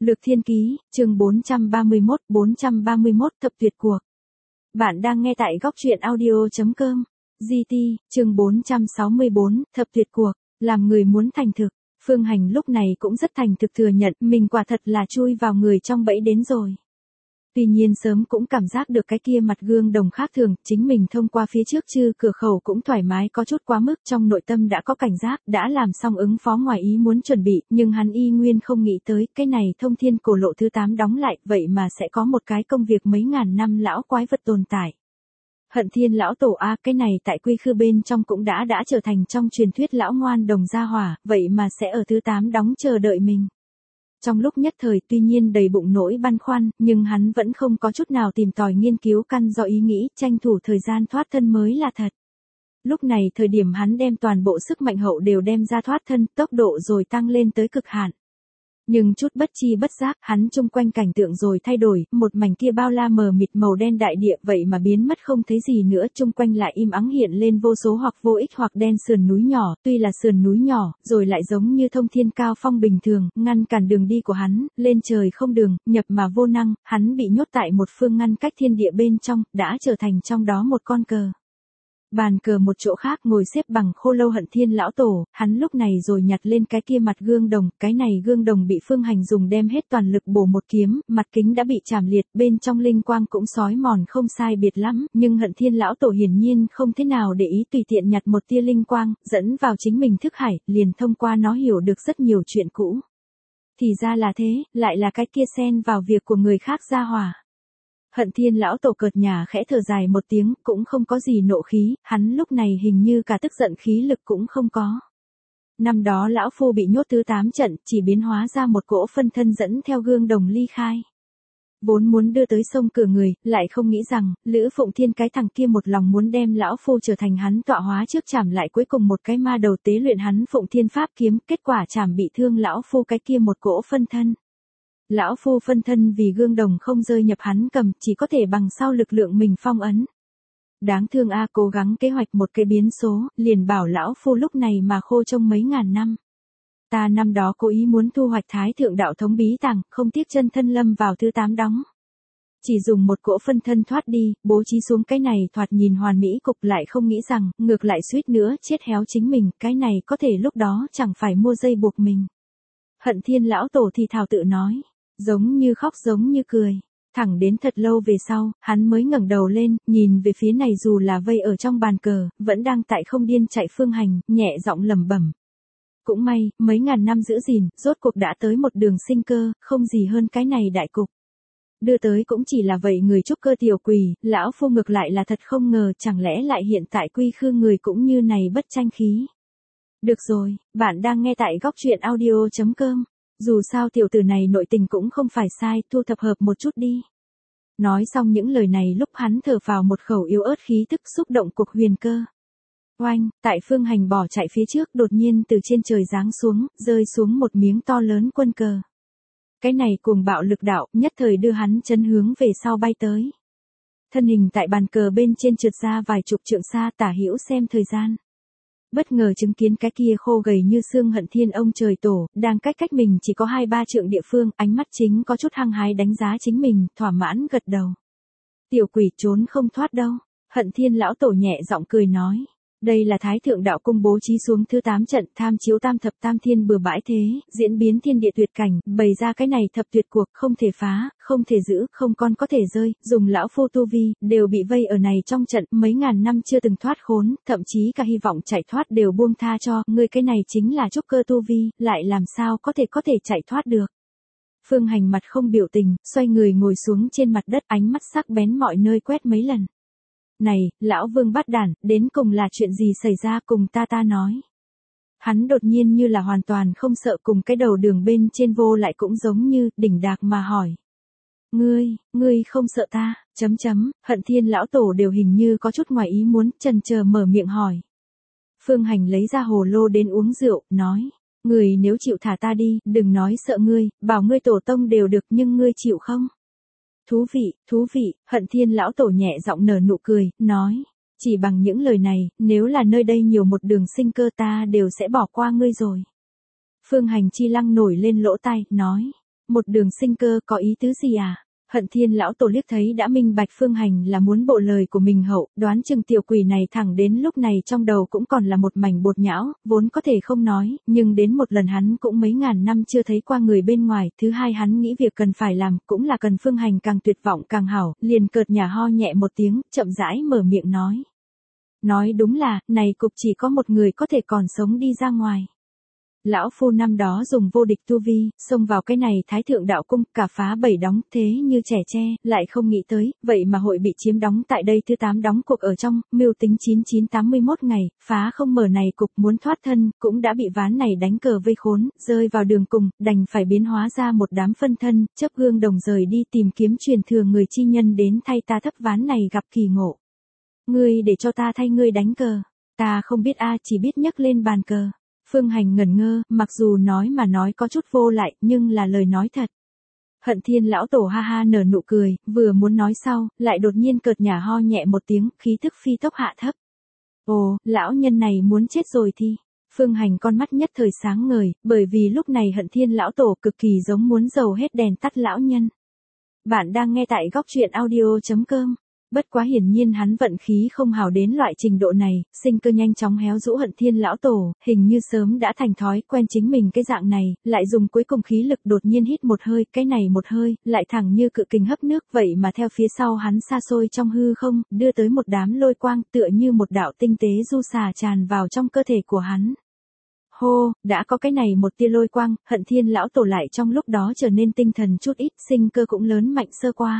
Lược Thiên Ký, chương 431 thập tuyệt cuộc. Bạn đang nghe tại góc truyện audio.com. GT, chương 464, thập tuyệt cuộc, làm người muốn thành thực. Phương Hành lúc này cũng rất thành thực thừa nhận mình quả thật là chui vào người trong bẫy đến rồi. Tuy nhiên sớm cũng cảm giác được cái kia mặt gương đồng khác thường, chính mình thông qua phía trước chư cửa khẩu cũng thoải mái có chút quá mức, trong nội tâm đã có cảnh giác, đã làm xong ứng phó ngoài ý muốn chuẩn bị, nhưng hắn y nguyên không nghĩ tới, cái này thông thiên cổ lộ thứ 8 đóng lại, vậy mà sẽ có một cái công việc mấy ngàn năm lão quái vật tồn tại. Hận Thiên lão tổ a, cái này tại quy khư bên trong cũng đã trở thành trong truyền thuyết lão ngoan đồng gia hỏa, vậy mà sẽ ở thứ 8 đóng chờ đợi mình. Trong lúc nhất thời tuy nhiên đầy bụng nỗi băn khoăn, nhưng hắn vẫn không có chút nào tìm tòi nghiên cứu căn do ý nghĩ, tranh thủ thời gian thoát thân mới là thật. Lúc này thời điểm hắn đem toàn bộ sức mạnh hậu đều đem ra thoát thân, tốc độ rồi tăng lên tới cực hạn. Nhưng chút bất chi bất giác, hắn chung quanh cảnh tượng rồi thay đổi, một mảnh kia bao la mờ mịt màu đen đại địa vậy mà biến mất không thấy gì nữa, chung quanh lại im ắng hiện lên vô số hoặc vô ích hoặc đen sườn núi nhỏ, tuy là sườn núi nhỏ, rồi lại giống như thông thiên cao phong bình thường, ngăn cản đường đi của hắn, lên trời không đường, nhập mà vô năng, hắn bị nhốt tại một phương ngăn cách thiên địa bên trong, đã trở thành trong đó một con cờ. Bàn cờ một chỗ khác ngồi xếp bằng Khô Lâu Hận Thiên lão tổ, hắn lúc này rồi nhặt lên cái kia mặt gương đồng, cái này gương đồng bị Phương Hành dùng đem hết toàn lực bổ một kiếm, mặt kính đã bị chảm liệt, bên trong linh quang cũng sói mòn không sai biệt lắm, nhưng Hận Thiên lão tổ hiển nhiên không thế nào để ý, tùy tiện nhặt một tia linh quang, dẫn vào chính mình thức hải, liền thông qua nó hiểu được rất nhiều chuyện cũ. Thì ra là thế, lại là cái kia xen vào việc của người khác gia hỏa. Hận Thiên lão tổ cợt nhả khẽ thở dài một tiếng, cũng không có gì nộ khí, hắn lúc này hình như cả tức giận khí lực cũng không có. Năm đó lão phu bị nhốt thứ 8 trận, chỉ biến hóa ra một cỗ phân thân dẫn theo gương đồng ly khai. Vốn muốn đưa tới sông cửa người, lại không nghĩ rằng, Lữ Phụng Thiên cái thằng kia một lòng muốn đem lão phu trở thành hắn tọa hóa trước chảm lại cuối cùng một cái ma đầu tế luyện hắn Phụng Thiên pháp kiếm, kết quả chảm bị thương lão phu cái kia một cỗ phân thân. Lão phu phân thân vì gương đồng không rơi nhập hắn cầm, chỉ có thể bằng sau lực lượng mình phong ấn. Đáng thương a, cố gắng kế hoạch một cái biến số, liền bảo lão phu lúc này mà khô trong mấy ngàn năm. Ta năm đó cố ý muốn thu hoạch Thái Thượng Đạo Thống bí tàng, không tiếc chân thân lâm vào thứ 8 đóng. Chỉ dùng một cỗ phân thân thoát đi, bố trí xuống cái này thoạt nhìn hoàn mỹ cục, lại không nghĩ rằng, ngược lại suýt nữa chết héo chính mình, cái này có thể lúc đó chẳng phải mua dây buộc mình. Hận Thiên lão tổ thì thào tự nói. Giống như khóc giống như cười. Thẳng đến thật lâu về sau, hắn mới ngẩng đầu lên, nhìn về phía này dù là vây ở trong bàn cờ, vẫn đang tại không điên chạy Phương Hành, nhẹ giọng lẩm bẩm. Cũng may, mấy ngàn năm giữ gìn, rốt cuộc đã tới một đường sinh cơ, không gì hơn cái này đại cục. Đưa tới cũng chỉ là vậy người trúc cơ tiểu quỷ, lão phu ngược lại là thật không ngờ, chẳng lẽ lại hiện tại quy khư người cũng như này bất tranh khí. Được rồi, bạn đang nghe tại góc truyện audio.com. Dù sao tiểu tử này nội tình cũng không phải sai, thu thập hợp một chút đi. Nói xong những lời này lúc hắn thở vào một khẩu yếu ớt khí tức xúc động cuộc huyền cơ. Oanh, tại Phương Hành bỏ chạy phía trước đột nhiên từ trên trời giáng xuống, rơi xuống một miếng to lớn quân cờ. Cái này cuồng bạo lực đạo nhất thời đưa hắn chấn hướng về sau bay tới. Thân hình tại bàn cờ bên trên trượt ra vài chục trượng xa, tả hữu xem thời gian. Bất ngờ chứng kiến cái kia khô gầy như xương Hận Thiên ông trời tổ, đang cách mình chỉ có 2-3 trượng địa phương, ánh mắt chính có chút hăng hái đánh giá chính mình, thỏa mãn gật đầu. Tiểu quỷ trốn không thoát đâu, Hận Thiên lão tổ nhẹ giọng cười nói. Đây là Thái Thượng Đạo Cung bố trí xuống thứ 8 trận, tham chiếu tam thập tam thiên bừa bãi thế, diễn biến thiên địa tuyệt cảnh, bày ra cái này thập tuyệt cuộc, không thể phá, không thể giữ, không con có thể rơi, dùng lão phu tu vi, đều bị vây ở này trong trận, mấy ngàn năm chưa từng thoát khốn, thậm chí cả hy vọng chạy thoát đều buông tha cho, ngươi cái này chính là trúc cơ tu vi, lại làm sao có thể chạy thoát được. Phương Hành mặt không biểu tình, xoay người ngồi xuống trên mặt đất, ánh mắt sắc bén mọi nơi quét mấy lần. Này, lão Vương Bát Đản, đến cùng là chuyện gì xảy ra, cùng ta nói. Hắn đột nhiên như là hoàn toàn không sợ, cùng cái đầu đường bên trên vô lại cũng giống như đỉnh đạc mà hỏi. Ngươi không sợ ta, Hận Thiên lão tổ đều hình như có chút ngoài ý muốn, chần chờ mở miệng hỏi. Phương Hành lấy ra hồ lô đến uống rượu, nói. Ngươi nếu chịu thả ta đi, đừng nói sợ ngươi, bảo ngươi tổ tông đều được, nhưng ngươi chịu không? Thú vị, Hận Thiên lão tổ nhẹ giọng nở nụ cười, nói. Chỉ bằng những lời này, nếu là nơi đây nhiều một đường sinh cơ ta đều sẽ bỏ qua ngươi rồi. Phương Hành chi lăng nổi lên lỗ tai, nói. Một đường sinh cơ có ý tứ gì à? Hận Thiên lão tổ liếc thấy đã minh bạch Phương Hành là muốn bộ lời của mình hậu, đoán chừng tiểu quỷ này thẳng đến lúc này trong đầu cũng còn là một mảnh bột nhão, vốn có thể không nói, nhưng đến một lần hắn cũng mấy ngàn năm chưa thấy qua người bên ngoài, thứ hai hắn nghĩ việc cần phải làm, cũng là cần Phương Hành càng tuyệt vọng càng hảo, liền cợt nhả ho nhẹ một tiếng, chậm rãi mở miệng nói. Nói đúng là, này cục chỉ có một người có thể còn sống đi ra ngoài. Lão phu năm đó dùng vô địch tu vi, xông vào cái này thái thượng đạo cung, cả phá 7 đóng, thế như trẻ tre, lại không nghĩ tới, vậy mà hội bị chiếm đóng tại đây thứ 8 đóng cuộc ở trong, mưu tính 9981 ngày, phá không mở này cục muốn thoát thân, cũng đã bị ván này đánh cờ vây khốn, rơi vào đường cùng, đành phải biến hóa ra một đám phân thân, chấp gương đồng rời đi tìm kiếm truyền thừa người chi nhân đến thay ta thấp ván này gặp kỳ ngộ. Ngươi để cho ta thay ngươi đánh cờ, ta không biết chỉ biết nhấc lên bàn cờ. Phương Hành ngẩn ngơ, mặc dù nói mà nói có chút vô lại, nhưng là lời nói thật. Hận Thiên lão tổ ha ha nở nụ cười, vừa muốn nói sau, lại đột nhiên cợt nhả ho nhẹ một tiếng, khí tức phi tốc hạ thấp. Ồ, lão nhân này muốn chết rồi thì. Phương Hành con mắt nhất thời sáng ngời, bởi vì lúc này Hận Thiên lão tổ cực kỳ giống muốn dầu hết đèn tắt lão nhân. Bạn đang nghe tại góc truyện audio.com. Bất quá hiển nhiên hắn vận khí không hảo đến loại trình độ này, sinh cơ nhanh chóng héo rũ Hận Thiên lão tổ, hình như sớm đã thành thói quen chính mình cái dạng này, lại dùng cuối cùng khí lực đột nhiên hít một hơi, cái này một hơi, lại thẳng như cự kình hấp nước, vậy mà theo phía sau hắn xa xôi trong hư không, đưa tới một đám lôi quang, tựa như một đạo tinh tế du xà tràn vào trong cơ thể của hắn. Hô, đã có cái này một tia lôi quang, Hận Thiên lão tổ lại trong lúc đó trở nên tinh thần chút ít, sinh cơ cũng lớn mạnh sơ qua.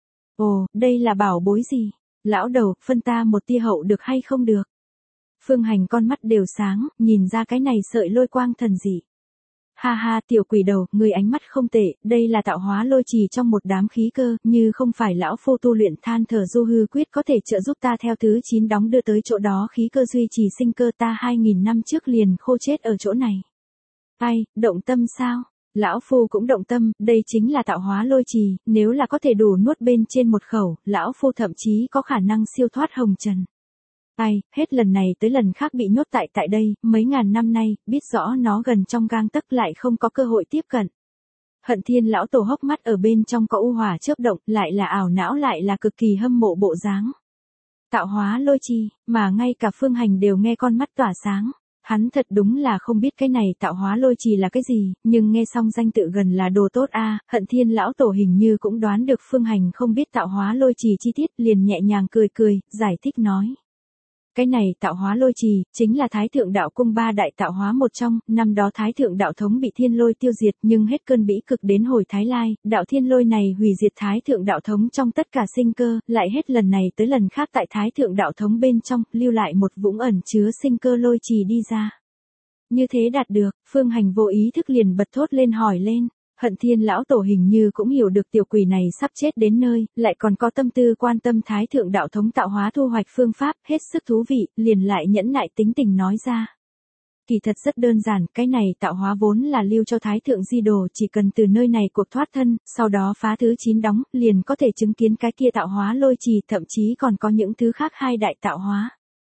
Ồ, đây là bảo bối gì? Lão đầu, phân ta một tia hậu được hay không được? Phương Hành con mắt đều sáng, nhìn ra cái này sợi lôi quang thần dị. Ha ha, tiểu quỷ đầu, người ánh mắt không tệ, đây là tạo hóa lôi trì trong một đám khí cơ, như không phải lão phu tu luyện than thở du hư quyết có thể trợ giúp ta theo thứ 9 đóng đưa tới chỗ đó khí cơ duy trì sinh cơ ta 2000 năm trước liền khô chết ở chỗ này. Ai, động tâm sao? Lão phu cũng động tâm, đây chính là tạo hóa lôi trì, nếu là có thể đủ nuốt bên trên một khẩu, lão phu thậm chí có khả năng siêu thoát hồng trần. Ai, hết lần này tới lần khác bị nhốt tại đây, mấy ngàn năm nay, biết rõ nó gần trong gang tấc lại không có cơ hội tiếp cận. Hận Thiên lão tổ hốc mắt ở bên trong có u hỏa chớp động, lại là ảo não lại là cực kỳ hâm mộ bộ dáng. Tạo hóa lôi trì, mà ngay cả Phương Hành đều nghe con mắt tỏa sáng. Hắn thật đúng là không biết cái này tạo hóa lôi trì là cái gì, nhưng nghe xong danh tự gần là đồ tốt Hận Thiên lão tổ hình như cũng đoán được Phương Hành không biết tạo hóa lôi trì chi tiết, liền nhẹ nhàng cười, giải thích nói. Cái này tạo hóa lôi trì, chính là Thái Thượng Đạo Cung 3 đại tạo hóa một trong, năm đó Thái Thượng Đạo Thống bị thiên lôi tiêu diệt nhưng hết cơn bĩ cực đến hồi Thái Lai, đạo thiên lôi này hủy diệt Thái Thượng Đạo Thống trong tất cả sinh cơ, lại hết lần này tới lần khác tại Thái Thượng Đạo Thống bên trong, lưu lại một vũng ẩn chứa sinh cơ lôi trì đi ra. Như thế đạt được, Phương Hành vô ý thức liền bật thốt lên hỏi lên. Hận Thiên lão tổ hình như cũng hiểu được tiểu quỷ này sắp chết đến nơi, lại còn có tâm tư quan tâm Thái Thượng Đạo Thống tạo hóa thu hoạch phương pháp, hết sức thú vị, liền lại nhẫn nại tính tình nói ra. Kỳ thật rất đơn giản, cái này tạo hóa vốn là lưu cho Thái Thượng Di Đồ, chỉ cần từ nơi này cuộc thoát thân, sau đó phá thứ 9 đóng, liền có thể chứng kiến cái kia tạo hóa lôi trì, thậm chí còn có những thứ khác hai đại tạo hóa.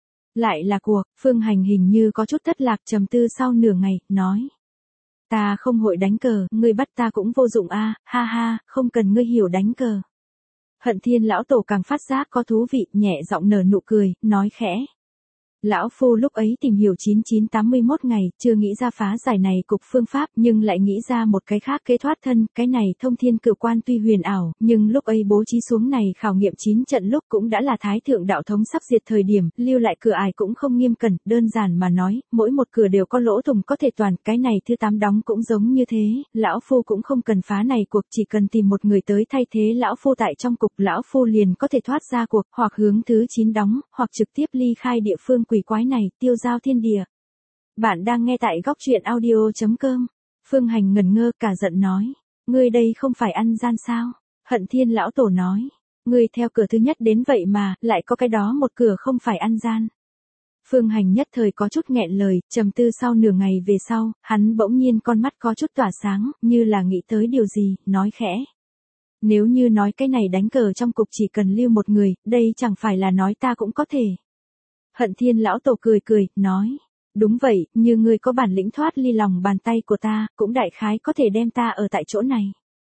Lại là cuộc, Phương Hành hình như có chút thất lạc trầm tư sau nửa ngày, nói. Ta không hội đánh cờ, ngươi bắt ta cũng vô dụng ha ha, không cần ngươi hiểu đánh cờ. Hận Thiên lão tổ càng phát giác có thú vị, nhẹ giọng nở nụ cười, nói khẽ. Lão phu lúc ấy tìm hiểu 9981 ngày, chưa nghĩ ra phá giải này cục phương pháp, nhưng lại nghĩ ra một cái khác kế thoát thân, cái này thông thiên cửu quan tuy huyền ảo, nhưng lúc ấy bố trí xuống này khảo nghiệm 9 trận lúc cũng đã là Thái Thượng Đạo Thống sắp diệt thời điểm, lưu lại cửa ải cũng không nghiêm cẩn, đơn giản mà nói, mỗi một cửa đều có lỗ thủng có thể toàn, cái này thứ 8 đóng cũng giống như thế, lão phu cũng không cần phá này cuộc, chỉ cần tìm một người tới thay thế lão phu tại trong cục, lão phu liền có thể thoát ra cuộc, hoặc hướng thứ 9 đóng, hoặc trực tiếp ly khai địa phương quỷ quái này, tiêu giao thiên địa. Bạn đang nghe tại góc truyện audio.com. Phương Hành ngẩn ngơ cả giận nói. Ngươi đây không phải ăn gian sao? Hận Thiên lão tổ nói. Ngươi theo cửa thứ nhất đến vậy mà, lại có cái đó một cửa không phải ăn gian. Phương Hành nhất thời có chút nghẹn lời, trầm tư sau nửa ngày về sau, hắn bỗng nhiên con mắt có chút tỏa sáng, như là nghĩ tới điều gì, nói khẽ. Nếu như nói cái này đánh cờ trong cục chỉ cần lưu một người, đây chẳng phải là nói ta cũng có thể. Hận Thiên lão tổ cười, nói. Đúng vậy, như ngươi có bản lĩnh thoát ly lòng bàn tay của ta, cũng đại khái có thể đem ta ở tại chỗ này.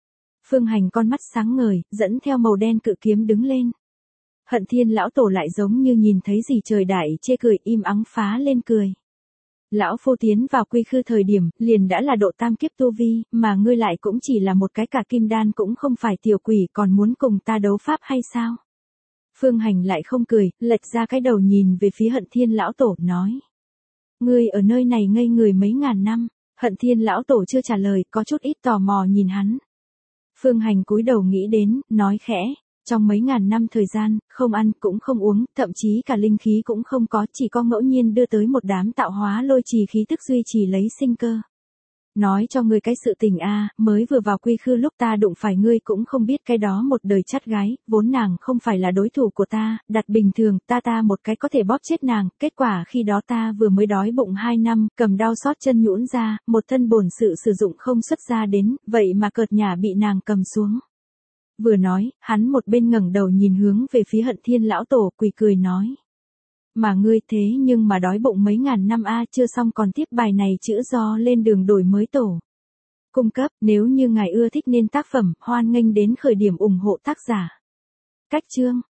Phương Hành con mắt sáng ngời, dẫn theo màu đen cự kiếm đứng lên. Hận Thiên lão tổ lại giống như nhìn thấy gì trời đại chê cười, im ắng phá lên cười. Lão phu tiến vào quy khư thời điểm, liền đã là độ tam kiếp tu vi, mà ngươi lại cũng chỉ là một cái cả kim đan cũng không phải tiểu quỷ, còn muốn cùng ta đấu pháp hay sao? Phương Hành lại không cười, lệch ra cái đầu nhìn về phía Hận Thiên lão tổ, nói. Ngươi ở nơi này ngây người mấy ngàn năm. Hận Thiên lão tổ chưa trả lời, có chút ít tò mò nhìn hắn. Phương Hành cúi đầu nghĩ đến, nói khẽ. Trong mấy ngàn năm thời gian, không ăn cũng không uống, thậm chí cả linh khí cũng không có, chỉ có ngẫu nhiên đưa tới một đám tạo hóa lôi trì khí tức duy trì lấy sinh cơ. Nói cho ngươi cái sự tình mới vừa vào quy khư lúc ta đụng phải ngươi cũng không biết cái đó một đời chắt gái, vốn nàng không phải là đối thủ của ta, đặt bình thường, ta một cái có thể bóp chết nàng, kết quả khi đó ta vừa mới đói bụng 2 năm, cầm đao xót chân nhũn ra, một thân bổn sự sử dụng không xuất ra đến, vậy mà cợt nhả bị nàng cầm xuống. Vừa nói, hắn một bên ngẩng đầu nhìn hướng về phía Hận Thiên lão tổ, quỳ cười nói. Mà ngươi thế nhưng mà đói bụng mấy ngàn năm chưa xong còn tiếp bài này chữa do lên đường đổi mới tổ. Cung cấp, nếu như ngài ưa thích nên tác phẩm, hoan nghênh đến khởi điểm ủng hộ tác giả. Cách chương.